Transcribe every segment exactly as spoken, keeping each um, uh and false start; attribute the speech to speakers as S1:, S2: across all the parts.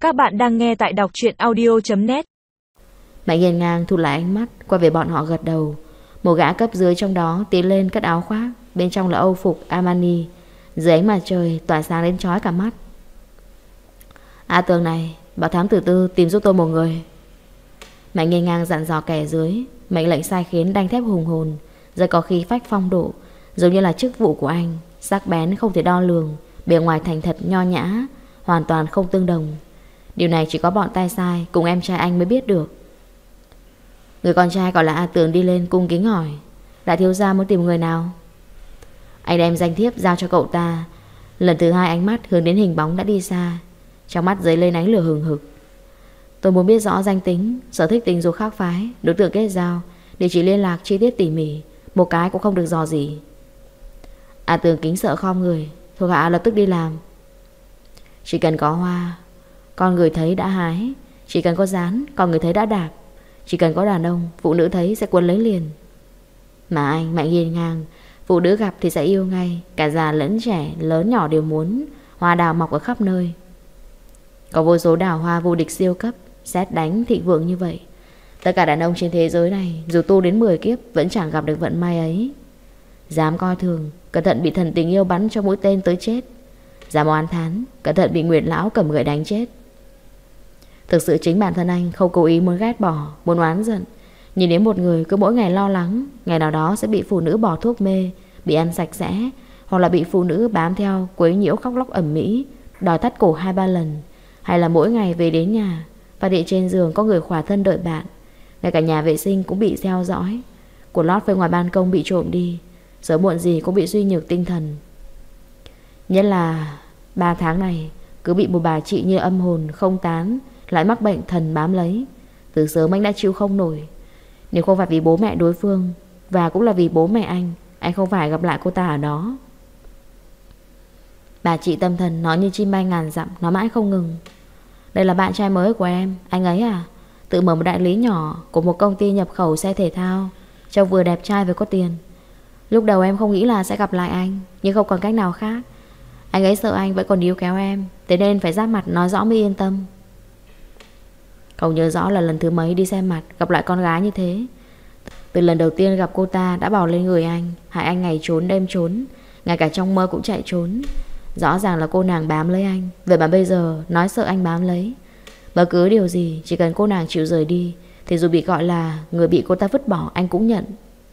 S1: Các bạn đang nghe tại đọc truyện audio chấm net.
S2: Mạnh Hiên Ngang thu lại ánh mắt, quay về bọn họ gật đầu. Một gã cấp dưới trong đó tiến lên cất áo khoác, bên trong là âu phục Armani. Dưới ánh mặt trời tỏa sáng đến chói cả mắt. A Tường này, bảo thám tử tư tìm giúp tôi một người. Mạnh Hiên Ngang dặn dò kẻ dưới. Mệnh lệnh sai khiến đanh thép hùng hồn, rất có khí phách phong độ, giống như là chức vụ của anh, sắc bén không thể đo lường, bề ngoài thành thật nho nhã, hoàn toàn không tương đồng. Điều này chỉ có bọn tay sai cùng em trai anh mới biết được. Người con trai gọi là A Tường đi lên cung kính hỏi: đại thiếu gia muốn tìm người nào? Anh đem danh thiếp giao cho cậu ta. Lần thứ hai ánh mắt hướng đến hình bóng đã đi xa, trong mắt dấy lên ánh lửa hừng hực. Tôi muốn biết rõ danh tính, sở thích tình dục khác phái, đối tượng kết giao, địa chỉ liên lạc chi tiết tỉ mỉ, một cái cũng không được dò gì. A Tường kính sợ khom người: thuộc hạ lập tức đi làm. Chỉ cần có hoa, con người thấy đã hái. Chỉ cần có dán, con người thấy đã đạp. Chỉ cần có đàn ông, phụ nữ thấy sẽ cuốn lấy liền. Mà anh Mạnh Hiên Ngang, phụ nữ gặp thì sẽ yêu ngay. Cả già lẫn trẻ, lớn nhỏ đều muốn. Hoa đào mọc ở khắp nơi. Có vô số đào hoa vô địch siêu cấp, sét đánh thịnh vượng như vậy. Tất cả đàn ông trên thế giới này, dù tu đến mười kiếp vẫn chẳng gặp được vận may ấy. Dám coi thường, cẩn thận bị thần tình yêu bắn cho mũi tên tới chết. Dám oán thán, cẩn thận bị Nguyệt lão cầm gậy đánh chết. Thực sự chính bản thân anh không cố ý muốn ghét bỏ, muốn oán giận. Nhìn đến một người cứ mỗi ngày lo lắng ngày nào đó sẽ bị phụ nữ bỏ thuốc mê, bị ăn sạch sẽ, hoặc là bị phụ nữ bám theo quấy nhiễu khóc lóc ầm ĩ, đòi thắt cổ hai ba lần. Hay là mỗi ngày về đến nhà, phát hiện trên giường có người khỏa thân đợi bạn. Ngay cả nhà vệ sinh cũng bị theo dõi, quần lót phía ngoài ban công bị trộm đi. Sớm muộn gì cũng bị suy nhược tinh thần. Nhất là ba tháng này cứ bị một bà chị như âm hồn không tán, lại mắc bệnh thần bám lấy. Từ sớm anh đã chịu không nổi. Nếu không phải vì bố mẹ đối phương, và cũng là vì bố mẹ anh, anh không phải gặp lại cô ta ở đó. Bà chị tâm thần nói như chim bay ngàn dặm, nói mãi không ngừng: đây là bạn trai mới của em. Anh ấy à, tự mở một đại lý nhỏ của một công ty nhập khẩu xe thể thao, trông vừa đẹp trai vừa có tiền. Lúc đầu em không nghĩ là sẽ gặp lại anh, nhưng không còn cách nào khác. Anh ấy sợ anh vẫn còn níu kéo em, thế nên phải giáp mặt nói rõ mới yên tâm. Không nhớ rõ là lần thứ mấy đi xem mặt gặp lại con gái như thế. Từ lần đầu tiên gặp cô ta đã bỏ lên người anh, hại anh ngày trốn đêm trốn, ngay cả trong mơ cũng chạy trốn. Rõ ràng là cô nàng bám lấy anh, vậy mà bây giờ nói sợ anh bám lấy. Bất cứ điều gì, chỉ cần cô nàng chịu rời đi, thì dù bị gọi là người bị cô ta vứt bỏ, anh cũng nhận.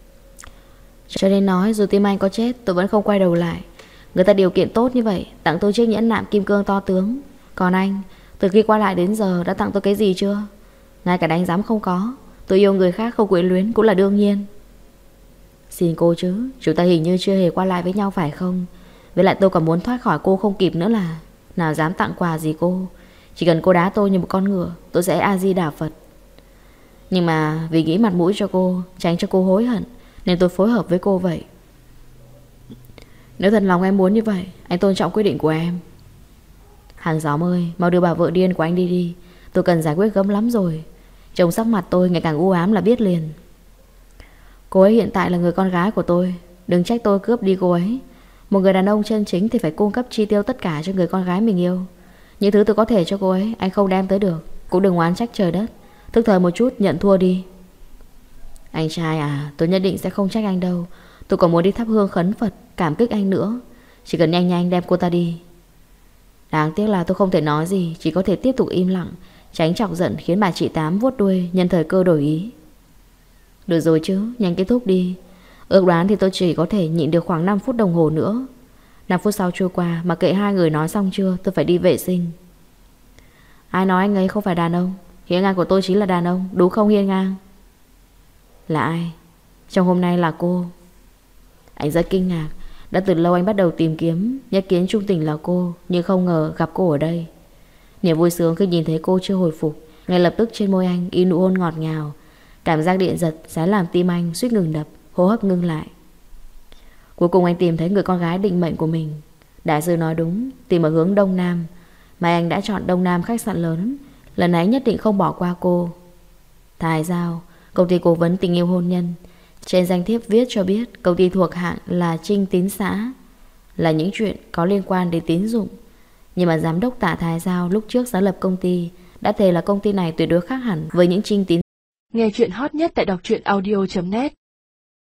S2: Cho nên nói dù tim anh có chết, tôi vẫn không quay đầu lại. Người ta điều kiện tốt như vậy, tặng tôi chiếc nhẫn nạm kim cương to tướng. Còn anh, từ khi qua lại đến giờ đã tặng tôi cái gì chưa? Ngay cả đánh giám không có. Tôi yêu người khác không quyến luyến cũng là đương nhiên. Xin cô chứ, chúng ta hình như chưa hề qua lại với nhau phải không? Với lại tôi còn muốn thoát khỏi cô không kịp nữa là. Nào dám tặng quà gì cô. Chỉ cần cô đá tôi như một con ngựa, tôi sẽ A-di-đà Phật. Nhưng mà vì nghĩ mặt mũi cho cô, tránh cho cô hối hận, nên tôi phối hợp với cô vậy. Nếu thật lòng em muốn như vậy, anh tôn trọng quyết định của em. Hàng xóm ơi, mau đưa bà vợ điên của anh đi đi. Tôi cần giải quyết gấp lắm rồi. Trông sắc mặt tôi ngày càng u ám là biết liền. Cô ấy hiện tại là người con gái của tôi, đừng trách tôi cướp đi cô ấy. Một người đàn ông chân chính thì phải cung cấp chi tiêu tất cả cho người con gái mình yêu. Những thứ tôi có thể cho cô ấy, anh không đem tới được. Cũng đừng oán trách trời đất. Thức thời một chút, nhận thua đi. Anh trai à, tôi nhất định sẽ không trách anh đâu. Tôi còn muốn đi thắp hương khấn Phật, cảm kích anh nữa. Chỉ cần nhanh nhanh đem cô ta đi. Đáng tiếc là tôi không thể nói gì, chỉ có thể tiếp tục im lặng, tránh chọc giận khiến bà chị Tám vuốt đuôi nhân thời cơ đổi ý. Được rồi chứ, nhanh kết thúc đi. Ước đoán thì tôi chỉ có thể nhịn được khoảng năm phút đồng hồ nữa. năm phút sau trôi qua mà kệ hai người nói xong chưa, tôi phải đi vệ sinh. Ai nói anh ấy không phải đàn ông? Hiên Ngang của tôi chính là đàn ông, đúng không Hiên Ngang? Là ai? Trong hôm nay là cô. Anh rất kinh ngạc. Đã từ lâu anh bắt đầu tìm kiếm nhất kiến trung tình là cô, nhưng không ngờ gặp cô ở đây. Niềm vui sướng khi nhìn thấy cô chưa hồi phục, ngay lập tức trên môi anh in nụ hôn ngọt ngào. Cảm giác điện giật sẽ làm tim anh suýt ngừng đập, hô hấp ngưng lại. Cuối cùng anh tìm thấy người con gái định mệnh của mình. Đại sư nói đúng, tìm ở hướng Đông Nam. Mà anh đã chọn Đông Nam khách sạn lớn. Lần này nhất định không bỏ qua cô. Thái Giao, công ty cố vấn tình yêu hôn nhân. Trên danh thiếp viết cho biết công ty thuộc hạng là Trinh Tín Xã, là những chuyện có liên quan đến tín dụng. Nhưng mà giám đốc Tạ Thái Giao lúc trước sáng lập công ty đã thề là công ty này tuyệt đối khác hẳn với những trinh tín.
S1: Nghe chuyện hot nhất tại đọc truyện audio chấm net.